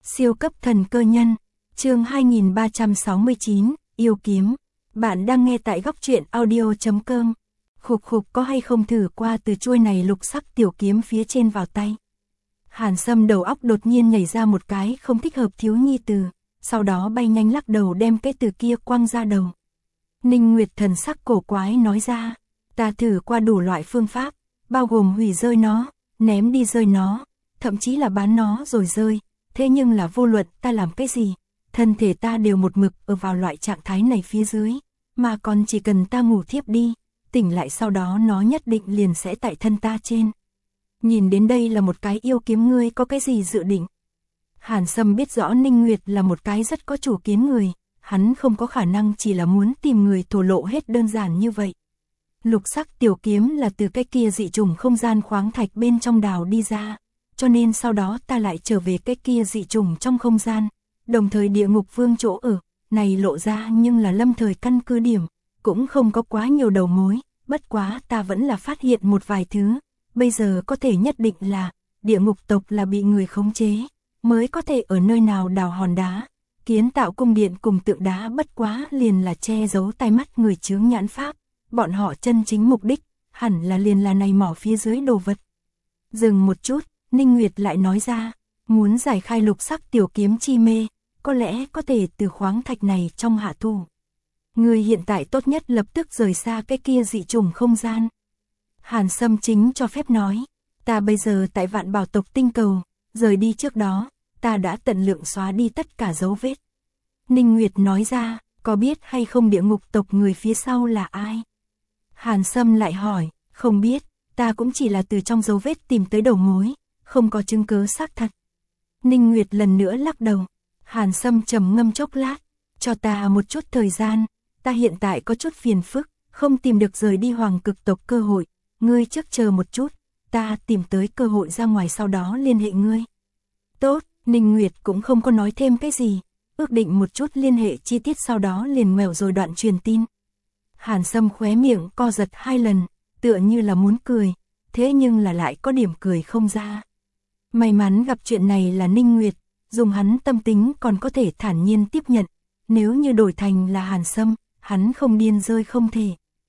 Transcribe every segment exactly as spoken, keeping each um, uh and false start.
Siêu cấp thần cơ nhân, chương hai nghìn ba trăm sáu mươi chín, yêu kiếm. Bạn đang nghe tại góc truyện audio.com. Khục khục có hay không thử qua từ chuôi này lục sắc tiểu kiếm phía trên vào tay. Hàn Sâm đầu óc đột nhiên nhảy ra một cái không thích hợp thiếu nhi từ, sau đó bay nhanh lắc đầu đem cái từ kia quăng ra đầu. Ninh Nguyệt thần sắc cổ quái nói ra, ta thử qua đủ loại phương pháp, bao gồm hủy rơi nó, ném đi rơi nó, thậm chí là bán nó rồi rơi, thế nhưng là vô luận ta làm cái gì, thân thể ta đều một mực ở vào loại trạng thái này phía dưới, mà còn chỉ cần ta ngủ thiếp đi, tỉnh lại sau đó nó nhất định liền sẽ tại thân ta trên. Nhìn đến đây là một cái yêu kiếm, ngươi có cái gì dự định? Hàn Sâm biết rõ Ninh Nguyệt là một cái rất có chủ kiến người, hắn không có khả năng chỉ là muốn tìm người thổ lộ hết đơn giản như vậy. Lục sắc tiểu kiếm là từ cái kia dị trùng không gian khoáng thạch bên trong đào đi ra, cho nên sau đó ta lại trở về cái kia dị trùng trong không gian, đồng thời địa ngục vương chỗ ở, này lộ ra nhưng là lâm thời căn cứ điểm, cũng không có quá nhiều đầu mối, bất quá ta vẫn là phát hiện một vài thứ, bây giờ có thể nhất định là, địa ngục tộc là bị người khống chế, mới có thể ở nơi nào đào hòn đá, kiến tạo cung điện cùng tượng đá, bất quá liền là che giấu tai mắt người chướng nhãn pháp, bọn họ chân chính mục đích, hẳn là liền là này mỏ phía dưới đồ vật. Dừng một chút, Ninh Nguyệt lại nói ra, muốn giải khai lục sắc tiểu kiếm chi mê, có lẽ có thể từ khoáng thạch này trong hạ thủ. Người hiện tại tốt nhất lập tức rời xa cái kia dị trùng không gian. Hàn Sâm chính cho phép nói, ta bây giờ tại Vạn Bảo tộc tinh cầu, rời đi trước đó, ta đã tận lượng xóa đi tất cả dấu vết. Ninh Nguyệt nói ra, có biết hay không địa ngục tộc người phía sau là ai? Hàn Sâm lại hỏi, không biết, ta cũng chỉ là từ trong dấu vết tìm tới đầu mối, không có chứng cứ xác thật. Ninh Nguyệt lần nữa lắc đầu. Hàn Sâm trầm ngâm chốc lát, cho ta một chút thời gian, ta hiện tại có chút phiền phức, không tìm được rời đi hoàng cực tộc cơ hội, ngươi trước chờ một chút, ta tìm tới cơ hội ra ngoài sau đó liên hệ ngươi. Tốt, Ninh Nguyệt cũng không có nói thêm cái gì, ước định một chút liên hệ chi tiết sau đó liền ngoẻo rồi đoạn truyền tin. Hàn Sâm khóe miệng co giật hai lần, tựa như là muốn cười, thế nhưng là lại có điểm cười không ra. May mắn gặp chuyện này là Ninh Nguyệt, dùng hắn tâm tính còn có thể thản nhiên tiếp nhận, nếu như đổi thành là Hàn Sâm, hắn không điên rơi không thể.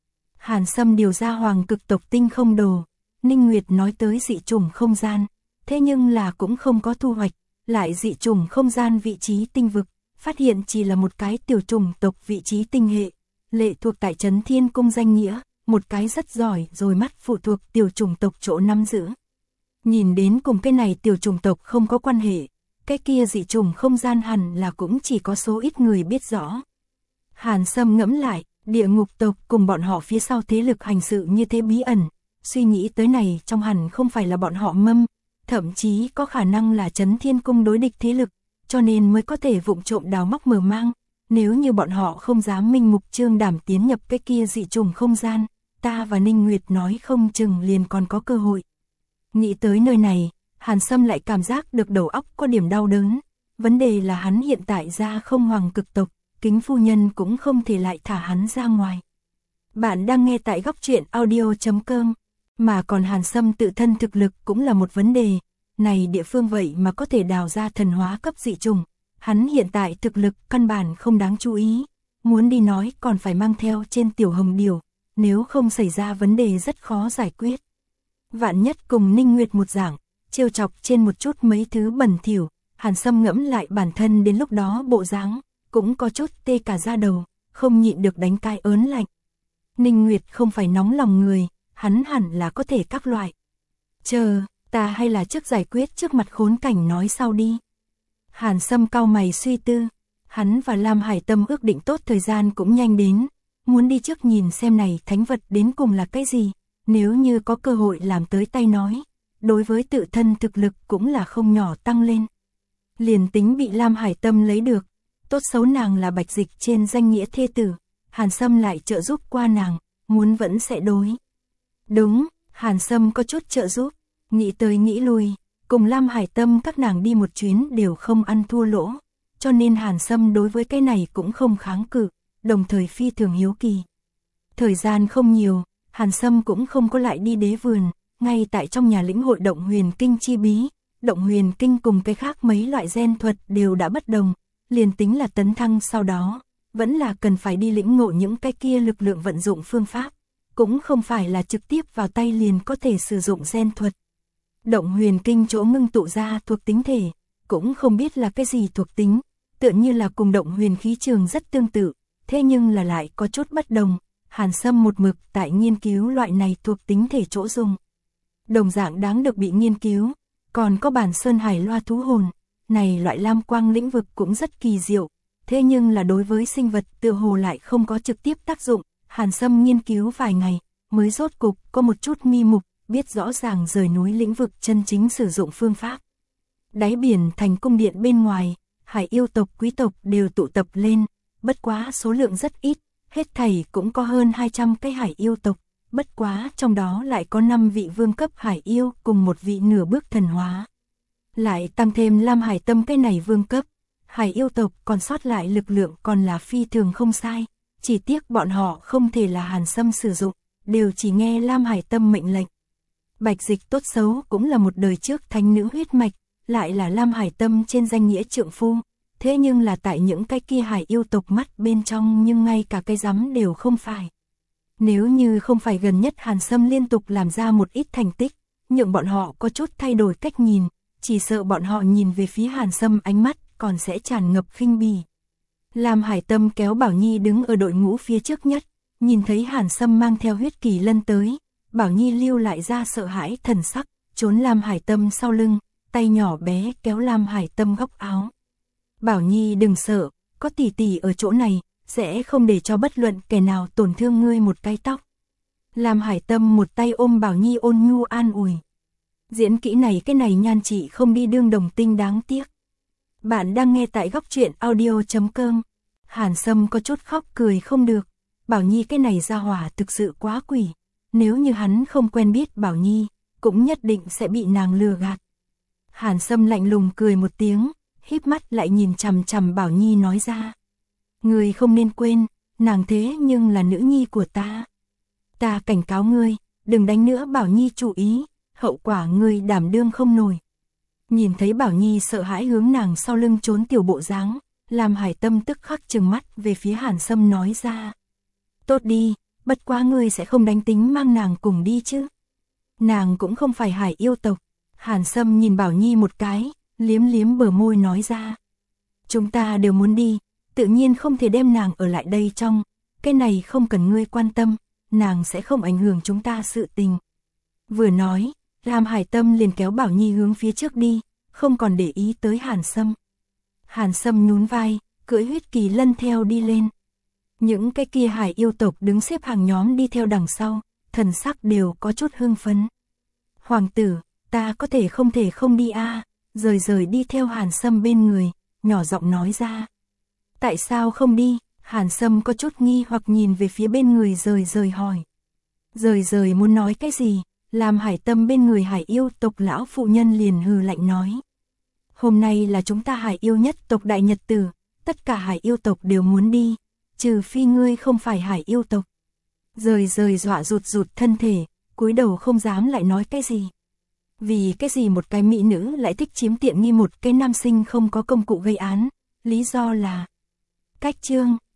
Hàn Sâm điều ra hoàng cực tộc tinh không đồ, Ninh Nguyệt nói tới dị trùng không gian, thế nhưng là cũng không có thu hoạch, lại dị trùng không gian vị trí tinh vực, phát hiện chỉ là một cái tiểu trùng tộc vị trí tinh hệ, lệ thuộc tại Trấn Thiên Cung danh nghĩa, một cái rất giỏi rồi mắt phụ thuộc tiểu trùng tộc chỗ nắm giữ. Nhìn đến cùng cái này tiểu trùng tộc không có quan hệ, cái kia dị trùng không gian hẳn là cũng chỉ có số ít người biết rõ. Hàn Sâm ngẫm lại, địa ngục tộc cùng bọn họ phía sau thế lực hành sự như thế bí ẩn, suy nghĩ tới này trong hẳn không phải là bọn họ mâm, thậm chí có khả năng là Trấn Thiên Cung đối địch thế lực, cho nên mới có thể vụng trộm đào móc mở mang, nếu như bọn họ không dám minh mục trương đảm tiến nhập cái kia dị trùng không gian, ta và Ninh Nguyệt nói không chừng liền còn có cơ hội. Nghĩ tới nơi này, Hàn Sâm lại cảm giác được đầu óc có điểm đau đớn, vấn đề là hắn hiện tại ra không hoàng cực tộc, Kính phu nhân cũng không thể lại thả hắn ra ngoài. Bạn đang nghe tại góc truyện audio.com, mà còn Hàn Sâm tự thân thực lực cũng là một vấn đề, này địa phương vậy mà có thể đào ra thần hóa cấp dị trùng, hắn hiện tại thực lực căn bản không đáng chú ý, muốn đi nói còn phải mang theo trên tiểu hồng điều, nếu không xảy ra vấn đề rất khó giải quyết. Vạn nhất cùng Ninh Nguyệt một dạng, trêu chọc trên một chút mấy thứ bẩn thỉu, Hàn Sâm ngẫm lại bản thân đến lúc đó bộ dáng, cũng có chút tê cả da đầu, không nhịn được đánh cái ớn lạnh. Ninh Nguyệt không phải nóng lòng người, hắn hẳn là có thể các loại. Chờ, ta hay là trước giải quyết trước mặt khốn cảnh nói sau đi. Hàn Sâm cau mày suy tư, hắn và Lam Hải Tâm ước định tốt thời gian cũng nhanh đến, muốn đi trước nhìn xem này thánh vật đến cùng là cái gì, nếu như có cơ hội làm tới tay nói, đối với tự thân thực lực cũng là không nhỏ tăng lên. Liền tính bị Lam Hải Tâm lấy được, tốt xấu nàng là Bạch Dịch trên danh nghĩa thê tử, Hàn Sâm lại trợ giúp qua nàng, muốn vẫn sẽ đối. Đúng, Hàn Sâm có chút trợ giúp, nghĩ tới nghĩ lui, cùng Lam Hải Tâm các nàng đi một chuyến đều không ăn thua lỗ, cho nên Hàn Sâm đối với cái này cũng không kháng cự, đồng thời phi thường hiếu kỳ. Thời gian không nhiều, Hàn Sâm cũng không có lại đi đế vườn, ngay tại trong nhà lĩnh hội động huyền kinh chi bí, động huyền kinh cùng cái khác mấy loại gen thuật đều đã bất đồng, liền tính là tấn thăng sau đó, vẫn là cần phải đi lĩnh ngộ những cái kia lực lượng vận dụng phương pháp, cũng không phải là trực tiếp vào tay liền có thể sử dụng gen thuật. Động huyền kinh chỗ ngưng tụ ra thuộc tính thể, cũng không biết là cái gì thuộc tính, tựa như là cùng động huyền khí trường rất tương tự, thế nhưng là lại có chút bất đồng. Hàn Sâm một mực tại nghiên cứu loại này thuộc tính thể chỗ dùng. Đồng dạng đáng được bị nghiên cứu, còn có bản Sơn Hải Loa thú hồn, này loại lam quang lĩnh vực cũng rất kỳ diệu, thế nhưng là đối với sinh vật tựa hồ lại không có trực tiếp tác dụng. Hàn Sâm nghiên cứu vài ngày, mới rốt cục có một chút mi mục, biết rõ ràng rời núi lĩnh vực chân chính sử dụng phương pháp. Đáy biển thành cung điện bên ngoài, hải yêu tộc quý tộc đều tụ tập lên, bất quá số lượng rất ít, hết thảy cũng có hơn hai trăm cái hải yêu tộc, bất quá trong đó lại có năm vị vương cấp hải yêu cùng một vị nửa bước thần hóa. Lại tăng thêm Lam Hải Tâm cái này vương cấp, hải yêu tộc còn sót lại lực lượng còn là phi thường không sai, chỉ tiếc bọn họ không thể là Hàn Sâm sử dụng, đều chỉ nghe Lam Hải Tâm mệnh lệnh. Bạch Dịch tốt xấu cũng là một đời trước thánh nữ huyết mạch, lại là Lam Hải Tâm trên danh nghĩa trượng phu, thế nhưng là tại những cái kia hải yêu tộc mắt bên trong nhưng ngay cả cái rắm đều không phải. Nếu như không phải gần nhất Hàn Sâm liên tục làm ra một ít thành tích, nhượng bọn họ có chút thay đổi cách nhìn, chỉ sợ bọn họ nhìn về phía Hàn Sâm ánh mắt còn sẽ tràn ngập khinh bỉ. Lam Hải Tâm kéo Bảo Nhi đứng ở đội ngũ phía trước nhất, nhìn thấy Hàn Sâm mang theo huyết kỳ lân tới, Bảo Nhi lưu lại ra sợ hãi thần sắc, trốn Lam Hải Tâm sau lưng, tay nhỏ bé kéo Lam Hải Tâm góc áo. Bảo Nhi đừng sợ, có tỷ tỷ ở chỗ này, sẽ không để cho bất luận kẻ nào tổn thương ngươi một cái tóc. Lam Hải Tâm một tay ôm Bảo Nhi ôn nhu an ủi. Diễn kỹ này cái này nhan chị không đi đương đồng tinh đáng tiếc. Bạn đang nghe tại góc truyện audio chấm com. Hàn Sâm có chút khóc cười không được. Bảo Nhi cái này ra hỏa thực sự quá quỷ. Nếu như hắn không quen biết Bảo Nhi, cũng nhất định sẽ bị nàng lừa gạt. Hàn Sâm lạnh lùng cười một tiếng, híp mắt lại nhìn chằm chằm Bảo Nhi nói ra. Ngươi không nên quên, nàng thế nhưng là nữ nhi của ta. Ta cảnh cáo ngươi, đừng đánh nữa Bảo Nhi chú ý, hậu quả ngươi đảm đương không nổi. Nhìn thấy Bảo Nhi sợ hãi hướng nàng sau lưng trốn tiểu bộ dáng, Lam Hải Tâm tức khắc trừng mắt về phía Hàn Sâm nói ra. Tốt đi, bất quá ngươi sẽ không đánh tính mang nàng cùng đi chứ. Nàng cũng không phải hải yêu tộc. Hàn Sâm nhìn Bảo Nhi một cái, liếm liếm bờ môi nói ra. Chúng ta đều muốn đi, tự nhiên không thể đem nàng ở lại đây trong, cái này không cần ngươi quan tâm, nàng sẽ không ảnh hưởng chúng ta sự tình. Vừa nói, Lam Hải Tâm liền kéo Bảo Nhi hướng phía trước đi, không còn để ý tới Hàn Sâm. Hàn Sâm nhún vai, cưỡi huyết kỳ lân theo đi lên. Những cái kia hải yêu tộc đứng xếp hàng nhóm đi theo đằng sau, thần sắc đều có chút hưng phấn. Hoàng tử, ta có thể không thể không đi a à, rời rời đi theo Hàn Sâm bên người, nhỏ giọng nói ra. Tại sao không đi? Hàn Sâm có chút nghi hoặc nhìn về phía bên người rời rời hỏi. Rời rời muốn nói cái gì? Làm Hải Tâm bên người hải yêu tộc lão phụ nhân liền hừ lạnh nói. Hôm nay là chúng ta hải yêu nhất tộc đại nhật tử, tất cả hải yêu tộc đều muốn đi, trừ phi ngươi không phải hải yêu tộc. Rời rời dọa rụt rụt thân thể, cúi đầu không dám lại nói cái gì. Vì cái gì một cái mỹ nữ lại thích chiếm tiện nghi một cái nam sinh không có công cụ gây án, lý do là cách chương.